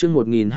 chương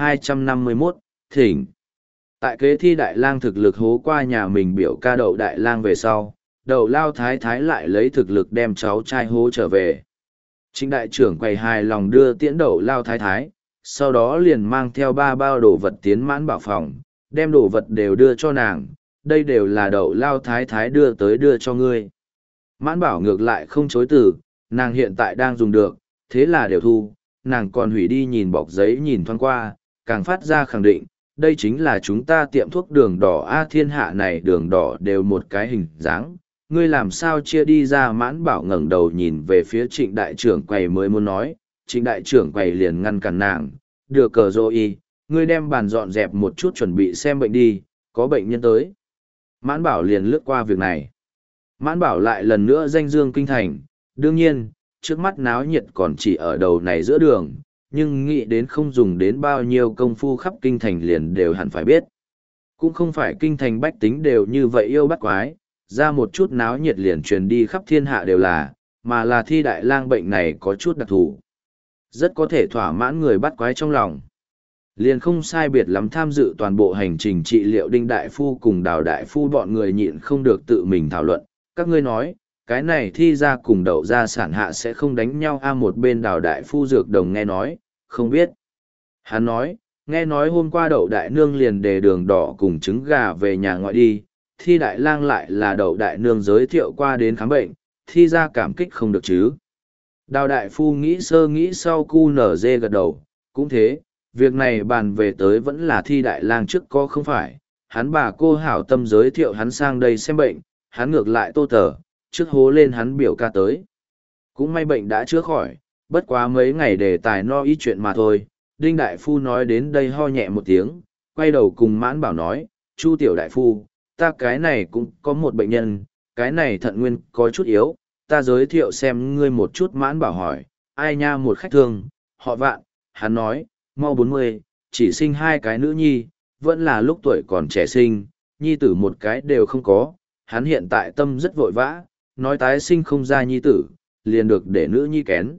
1251, thỉnh. Tại kế thi đại lang thực lực hố qua nhà mình biểu ca đậu đại lang về sau, đậu lao thái thái lại lấy thực lực đem cháu trai hố trở về. Trịnh đại trưởng quầy hài lòng đưa tiễn đậu lao thái thái, sau đó liền mang theo 3 bao đồ vật tiến mãn bảo phòng, đem đồ vật đều đưa cho nàng, đây đều là đậu lao thái thái đưa tới đưa cho ngươi. Mãn bảo ngược lại không chối từ, nàng hiện tại đang dùng được, thế là đều thu, nàng còn hủy đi nhìn bọc giấy nhìn thoáng qua, càng phát ra khẳng định, đây chính là chúng ta tiệm thuốc đường đỏ A, thiên hạ này đường đỏ đều một cái hình dáng. Ngươi làm sao chia đi ra? Mãn bảo ngẩng đầu nhìn về phía trịnh đại trưởng quầy mới muốn nói, trịnh đại trưởng quầy liền ngăn cản nàng, đưa cờ rô y, ngươi đem bàn dọn dẹp một chút chuẩn bị xem bệnh đi, có bệnh nhân tới. Mãn bảo liền lướt qua việc này. Mãn bảo lại lần nữa danh dương kinh thành, đương nhiên, trước mắt náo nhiệt còn chỉ ở đầu này giữa đường, nhưng nghĩ đến không dùng đến bao nhiêu công phu khắp kinh thành liền đều hẳn phải biết. Cũng không phải kinh thành bách tính đều như vậy yêu bắt quái, ra một chút náo nhiệt liền truyền đi khắp thiên hạ đều là, mà là thi đại lang bệnh này có chút đặc thù. Rất có thể thỏa mãn người bắt quái trong lòng. Liền không sai biệt lắm tham dự toàn bộ hành trình trị liệu Đinh Đại Phu cùng Đào Đại Phu bọn người nhịn không được tự mình thảo luận. Các ngươi nói, cái này thi ra cùng đậu ra sản hạ sẽ không đánh nhau a? Một bên Đào Đại Phu dược đồng nghe nói, không biết. Hắn nói, nghe nói hôm qua đậu đại nương liền đề đường đỏ cùng trứng gà về nhà ngoại đi, thi đại lang lại là đậu đại nương giới thiệu qua đến khám bệnh, thi ra cảm kích không được chứ. Đào Đại Phu nghĩ sơ nghĩ sau cu nở dê gật đầu, cũng thế, việc này bàn về tới vẫn là thi đại lang trước có không phải, hắn bà cô hảo tâm giới thiệu hắn sang đây xem bệnh, hắn ngược lại tô tờ, trước hố lên hắn biểu ca tới. Cũng may bệnh đã chữa khỏi, bất quá mấy ngày để tài no ý chuyện mà thôi. Đinh Đại Phu nói đến đây ho nhẹ một tiếng, quay đầu cùng Mãn Bảo nói, Chu Tiểu Đại Phu, ta cái này cũng có một bệnh nhân, cái này thận nguyên có chút yếu, ta giới thiệu xem ngươi một chút. Mãn Bảo hỏi, ai nha? Một khách thương, họ Vạn, hắn nói, mau 40, chỉ sinh 2 cái nữ nhi, vẫn là lúc tuổi còn trẻ sinh, nhi tử một cái đều không có, hắn hiện tại tâm rất vội vã, nói tái sinh không ra nhi tử, liền được để nữ nhi kén.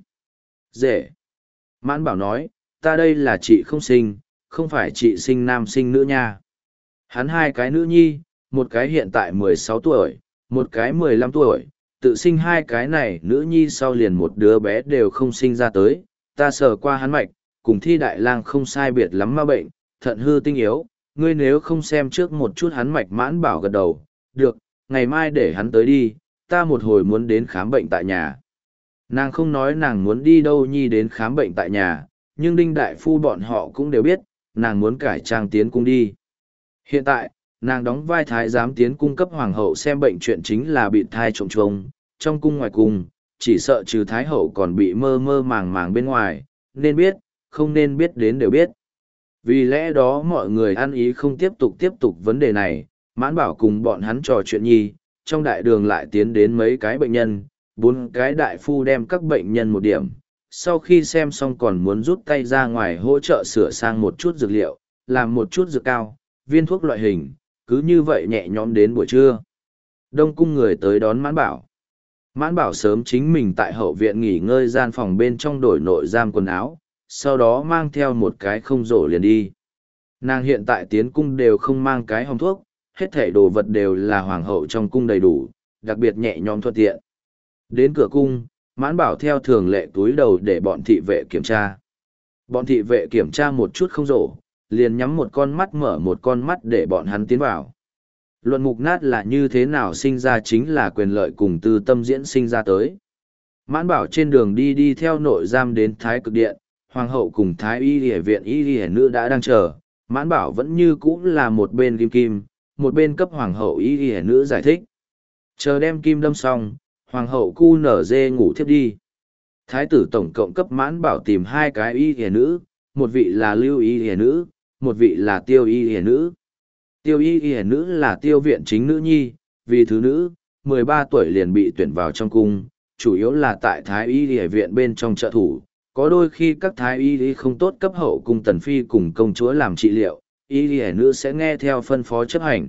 Dễ. Mãn Bảo nói, ta đây là chị không sinh, không phải chị sinh nam sinh nữ nha. Hắn 2 cái nữ nhi, một cái hiện tại 16 tuổi, một cái 15 tuổi, tự sinh 2 cái này nữ nhi sau liền một đứa bé đều không sinh ra tới, ta sờ qua hắn mạch, cùng thi đại lang không sai biệt lắm ma bệnh, thận hư tinh yếu, ngươi nếu không xem trước một chút hắn mạch. Mãn Bảo gật đầu, được, ngày mai để hắn tới đi, ta một hồi muốn đến khám bệnh tại nhà. Nàng không nói nàng muốn đi đâu nhi đến khám bệnh tại nhà, nhưng Đinh Đại Phu bọn họ cũng đều biết, nàng muốn cải trang tiến cung đi. Hiện tại, nàng đóng vai thái giám tiến cung cấp hoàng hậu xem bệnh, chuyện chính là bị thai trộm trông, trong cung ngoài cung, chỉ sợ trừ thái hậu còn bị mơ mơ màng màng bên ngoài, nên biết, không nên biết đến đều biết. Vì lẽ đó mọi người ăn ý không tiếp tục vấn đề này, Mãn Bảo cùng bọn hắn trò chuyện nhi, trong đại đường lại tiến đến mấy cái bệnh nhân, 4 cái đại phu đem các bệnh nhân một điểm, sau khi xem xong còn muốn rút tay ra ngoài hỗ trợ sửa sang một chút dược liệu, làm một chút dược cao, viên thuốc loại hình, cứ như vậy nhẹ nhõm đến buổi trưa. Đông cung người tới đón Mãn Bảo. Mãn Bảo sớm chính mình tại hậu viện nghỉ ngơi gian phòng bên trong đổi nội giam quần áo, sau đó mang theo một cái không rổ liền đi. Nàng hiện tại tiến cung đều không mang cái hòm thuốc, hết thảy đồ vật đều là hoàng hậu trong cung đầy đủ, đặc biệt nhẹ nhõm thuận tiện. Đến cửa cung, Mãn Bảo theo thường lệ túi đầu để bọn thị vệ kiểm tra. Bọn thị vệ kiểm tra một chút không rổ, liền nhắm một con mắt mở một con mắt để bọn hắn tiến vào. Luận mục nát là như thế nào sinh ra chính là quyền lợi cùng tư tâm diễn sinh ra tới. Mãn Bảo trên đường đi theo nội giam đến Thái Cực Điện, hoàng hậu cùng Thái Y Y viện Y Y nữ đã đang chờ. Mãn Bảo vẫn như cũ là một bên kim kim, một bên cấp hoàng hậu Y Y nữ giải thích. Chờ đem kim đâm xong, hoàng hậu cu nở dê ngủ thiếp đi. Thái tử tổng cộng cấp Mãn Bảo tìm 2 cái Y Y nữ, một vị là Lưu Y Y nữ, một vị là Tiêu Y Y nữ. Tiêu Y Y nữ là Tiêu viện chính nữ nhi, vì thứ nữ, 13 tuổi liền bị tuyển vào trong cung, chủ yếu là tại Thái Y Y viện bên trong trợ thủ. Có đôi khi các Thái Y không tốt cấp hậu cung tần phi cùng công chúa làm trị liệu, Y Y nữ sẽ nghe theo phân phó chấp hành.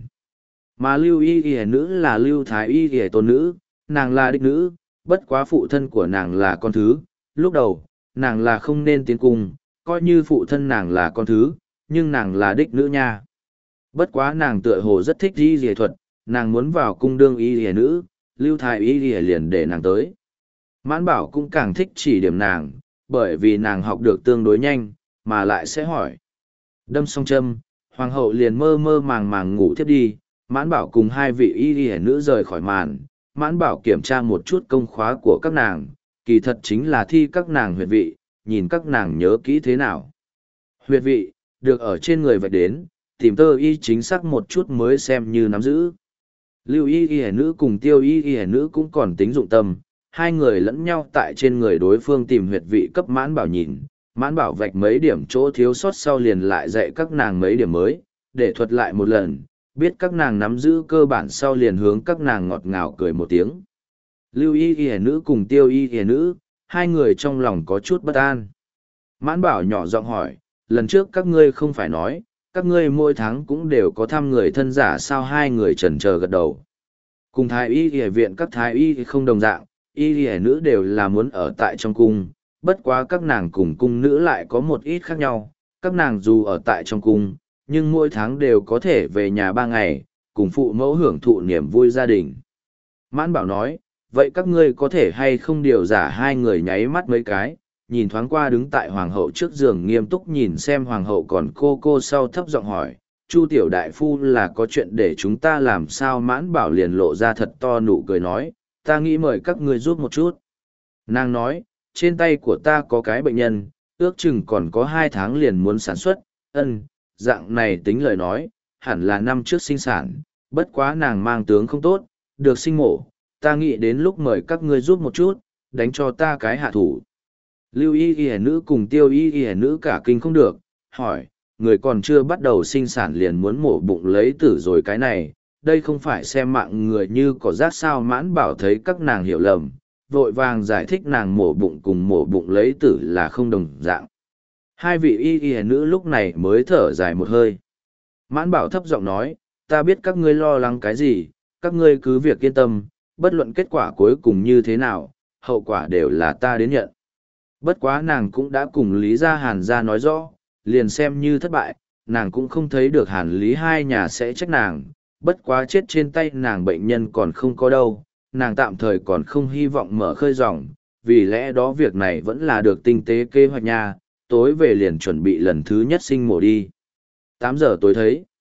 Mà Lưu Y Y nữ là Lưu Thái Y Y tôn nữ, nàng là đích nữ, bất quá phụ thân của nàng là con thứ, lúc đầu, nàng là không nên tiến cung, coi như phụ thân nàng là con thứ, nhưng nàng là đích nữ nha. Bất quá nàng tựa hồ rất thích y y thuật, nàng muốn vào cung đương y y nữ, Lưu Thái y y liền để nàng tới. Mãn Bảo cũng càng thích chỉ điểm nàng, bởi vì nàng học được tương đối nhanh, mà lại sẽ hỏi. Đâm xong châm, hoàng hậu liền mơ mơ màng màng ngủ thiếp đi, Mãn Bảo cùng hai vị y y nữ rời khỏi màn. Mãn Bảo kiểm tra một chút công khóa của các nàng, kỳ thật chính là thi các nàng huyệt vị, nhìn các nàng nhớ kỹ thế nào. Huyệt vị, được ở trên người vạch đến, tìm tơ y chính xác một chút mới xem như nắm giữ. Lưu y y nữ cùng Tiêu y y nữ cũng còn tính dụng tâm, hai người lẫn nhau tại trên người đối phương tìm huyệt vị cấp Mãn Bảo nhìn. Mãn Bảo vạch mấy điểm chỗ thiếu sót sau liền lại dạy các nàng mấy điểm mới, để thuật lại một lần, biết các nàng nắm giữ cơ bản sau liền hướng các nàng ngọt ngào cười một tiếng. Lưu y y nữ cùng Tiêu y y nữ, hai người trong lòng có chút bất an. Mãn Bảo nhỏ giọng hỏi, lần trước các ngươi không phải nói, các ngươi mỗi tháng cũng đều có thăm người thân giả sao? Hai người chần chờ gật đầu. Cùng thái y y viện các thái y không đồng dạng, y y nữ đều là muốn ở tại trong cung, bất quá các nàng cùng cung nữ lại có một ít khác nhau, các nàng dù ở tại trong cung, nhưng mỗi tháng đều có thể về nhà 3 ngày, cùng phụ mẫu hưởng thụ niềm vui gia đình. Mãn Bảo nói, vậy các ngươi có thể hay không điều giả? Hai người nháy mắt mấy cái, nhìn thoáng qua đứng tại hoàng hậu trước giường nghiêm túc nhìn xem hoàng hậu, còn cô sau thấp giọng hỏi, Chu tiểu đại phu là có chuyện để chúng ta làm sao? Mãn Bảo liền lộ ra thật to nụ cười nói, ta nghĩ mời các ngươi giúp một chút. Nàng nói, trên tay của ta có cái bệnh nhân, ước chừng còn có 2 tháng liền muốn sản xuất, dạng này tính lời nói, hẳn là năm trước sinh sản, bất quá nàng mang tướng không tốt, được sinh mổ, ta nghĩ đến lúc mời các ngươi giúp một chút, đánh cho ta cái hạ thủ. Lưu y y nữ cùng Tiêu y y nữ cả kinh không được, hỏi, người còn chưa bắt đầu sinh sản liền muốn mổ bụng lấy tử rồi? Cái này, đây không phải xem mạng người như cỏ rác sao? Mãn Bảo thấy các nàng hiểu lầm, vội vàng giải thích nàng mổ bụng cùng mổ bụng lấy tử là không đồng dạng. Hai vị y y nữ lúc này mới thở dài một hơi. Mãn Bảo thấp giọng nói, ta biết các ngươi lo lắng cái gì, các ngươi cứ việc yên tâm, bất luận kết quả cuối cùng như thế nào, hậu quả đều là ta đến nhận. Bất quá nàng cũng đã cùng Lý gia Hàn gia nói rõ, liền xem như thất bại, nàng cũng không thấy được Hàn Lý hai nhà sẽ trách nàng, bất quá chết trên tay nàng bệnh nhân còn không có đâu, nàng tạm thời còn không hy vọng mở khơi ròng, vì lẽ đó việc này vẫn là được tinh tế kế hoạch nha, tối về liền chuẩn bị lần thứ nhất sinh mổ đi. 8 giờ tối thấy.